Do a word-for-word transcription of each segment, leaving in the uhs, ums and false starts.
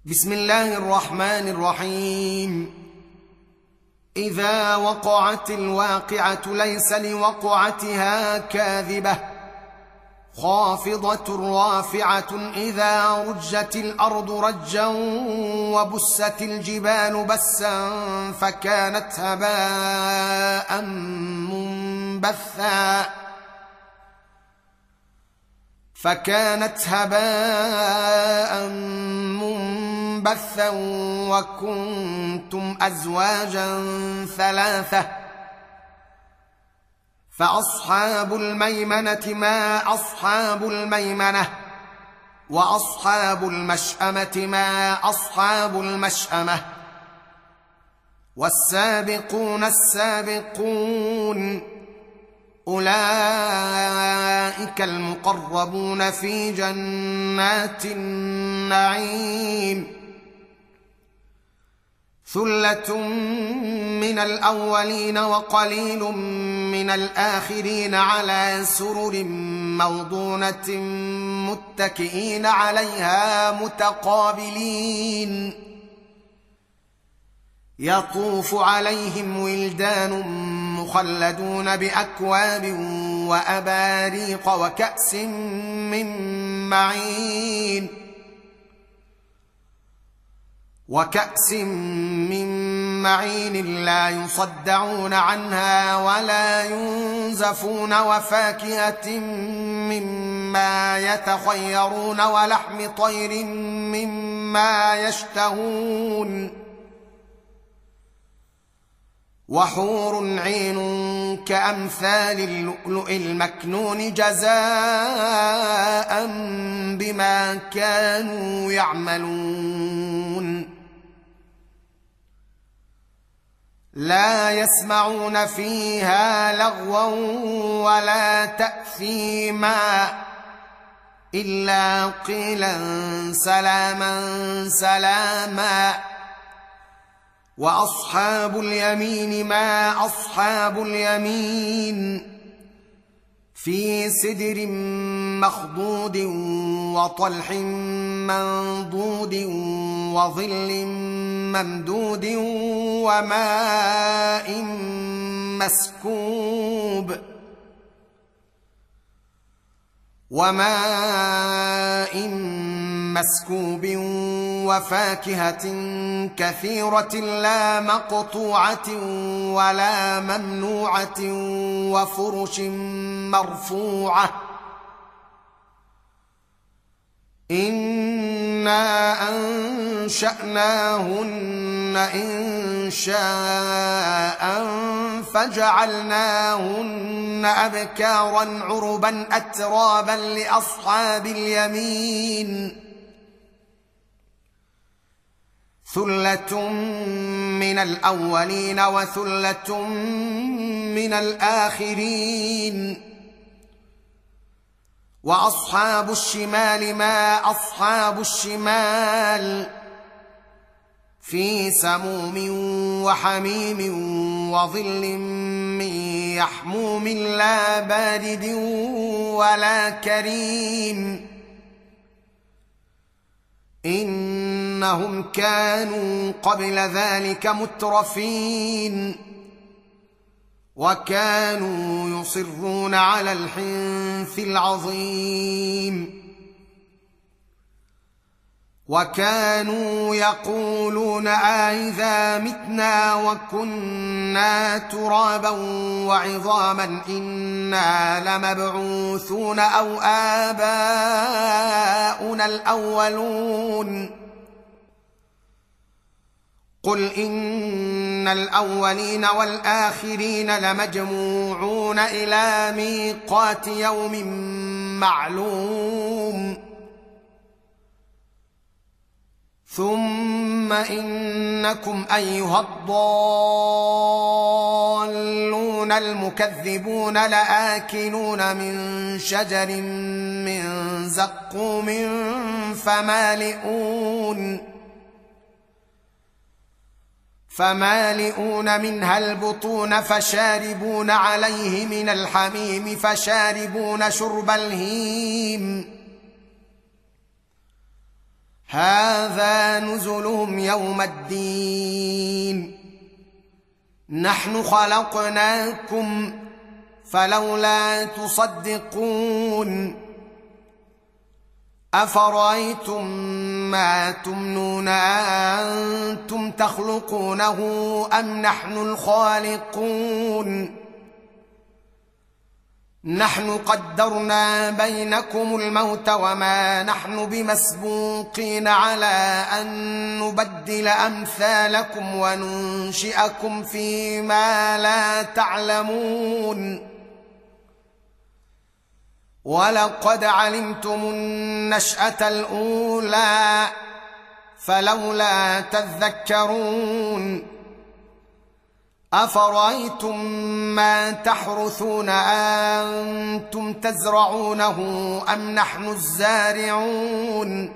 بسم الله الرحمن الرحيم. إذا وقعت الواقعة ليس لوقعتها كاذبة خافضة رافعة إذا رجت الأرض رجا وبست الجبال بسا فكانت هباء منبثا فكانت هباء منبثا وكنتم أزواجا ثلاثة فأصحاب الميمنة ما أصحاب الميمنة وأصحاب المشأمة ما أصحاب المشأمة والسابقون السابقون أولئك المقربون في جنات النعيم. ثلة من الأولين وقليل من الآخرين على سرر موضونة متكئين عليها متقابلين يطوف عليهم ولدان مخلدون بأكواب وأباريق وكأس من معين وكأس من معين لا يصدعون عنها ولا ينزفون وفاكهة مما يتخيرون ولحم طير مما يشتهون وحور عين كأمثال اللؤلؤ المكنون جزاء بما كانوا يعملون. لا يسمعون فيها لغوا ولا تأثيما إلا قيلا سلاما سلاما. وأصحاب اليمين ما أصحاب اليمين في سدر مخضود وطلح منضود وظل ممدود وماء مسكوب وماء مسكوب وفاكهة كثيرة لا مقطوعة ولا ممنوعة وفرش مرفوعة إنا أنشأناهن إنشاء فجعلناهن أبكارا عربا أترابا لأصحاب اليمين. ثلة من الأولين وثلة من الآخرين. وأصحاب الشمال ما أصحاب الشمال في سموم وحميم وظل من يحموم لا بارد ولا كريم إنهم كانوا قبل ذلك مترفين وكانوا يصرون على الحنث العظيم وكانوا يقولون أإذا متنا وكنا ترابا وعظاما إنا لمبعوثون أو آباؤنا الأولون. قل إن الأولين والآخرين لمجموعون إلى ميقات يوم معلوم ثم إنكم أيها الضالون المكذبون لآكلون من شجر من زقوم فمالئون فمالئون منها البطون فشاربون عليه من الحميم فشاربون شرب الهيم هذا نزلهم يوم الدين نحن خلقناكم فلولا تصدقون أفرأيتم ما تمنون أنتم تخلقونه أم نحن الخالقون نحن قدرنا بينكم الموت وما نحن بمسبوقين على أن نبدل أمثالكم وننشئكم فيما لا تعلمون ولقد علمتم النشأة الأولى فلولا تذكرون أفرأيتم ما تحرثون أنتم تزرعونه أم نحن الزارعون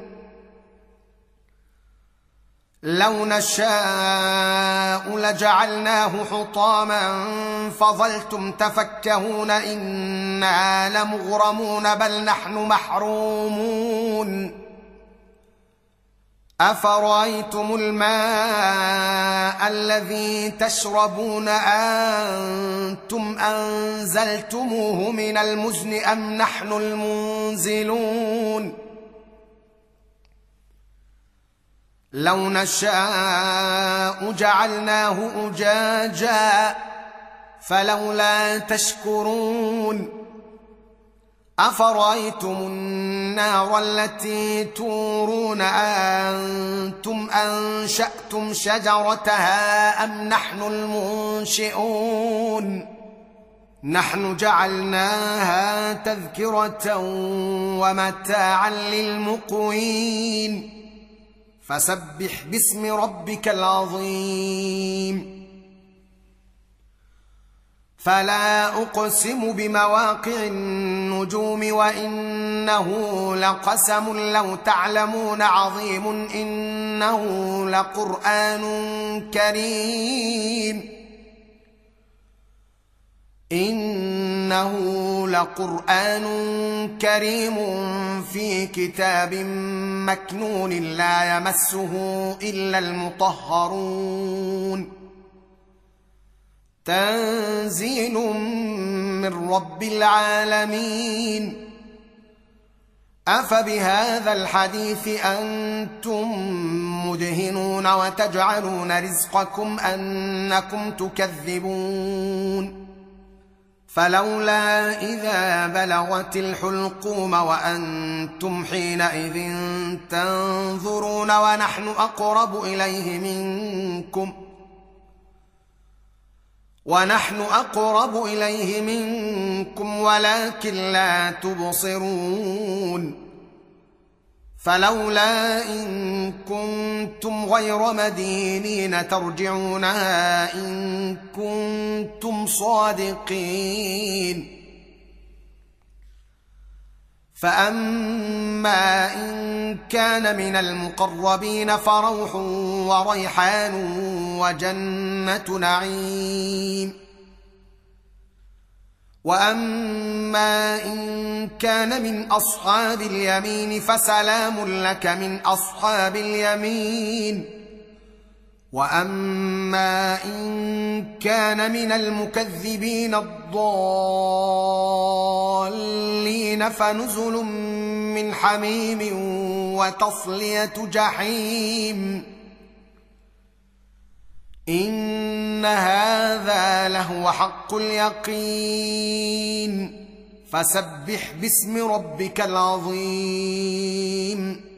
لو نشاء لجعلناه حطاما فظلتم تفكهون إنا لمغرمون بل نحن محرومون أفرأيتم الماء الذي تشربون أنتم أنزلتموه من المزن أم نحن المنزلون لو نشاء جعلناه أجاجا فلولا تشكرون أفرأيتم النار التي تورون أنتم أنشأتم شجرتها أم نحن المنشئون نحن جعلناها تذكرة ومتاعا للمقوين فسبح باسم ربك العظيم فلا أقسم بمواقع النجوم وإنه لقسم لو تعلمون عظيم إنه لقرآن كريم إنه لقرآن كريم في كتاب مكنون لا يمسه إلا المطهرون تنزيل من رب العالمين أفبهذا الحديث أنتم مدهنون وتجعلون رزقكم أنكم تكذبون فلولا إذا بلغت الحلقوم وأنتم حينئذ تنظرون ونحن أقرب إليه منكم ونحن أقرب إليه منكم ولكن لا تبصرون فلولا إن كنتم غير مدينين ترجعونها إن كنتم صادقين فأما إن كان من المقربين فروح وريحان وجنة نعيم وأما إن كان من أصحاب اليمين فسلام لك من أصحاب اليمين وأما إن كان من المكذبين الضالين فنزل من حميم وتصلية جحيم إن هذا لهو حق اليقين فسبح باسم ربك العظيم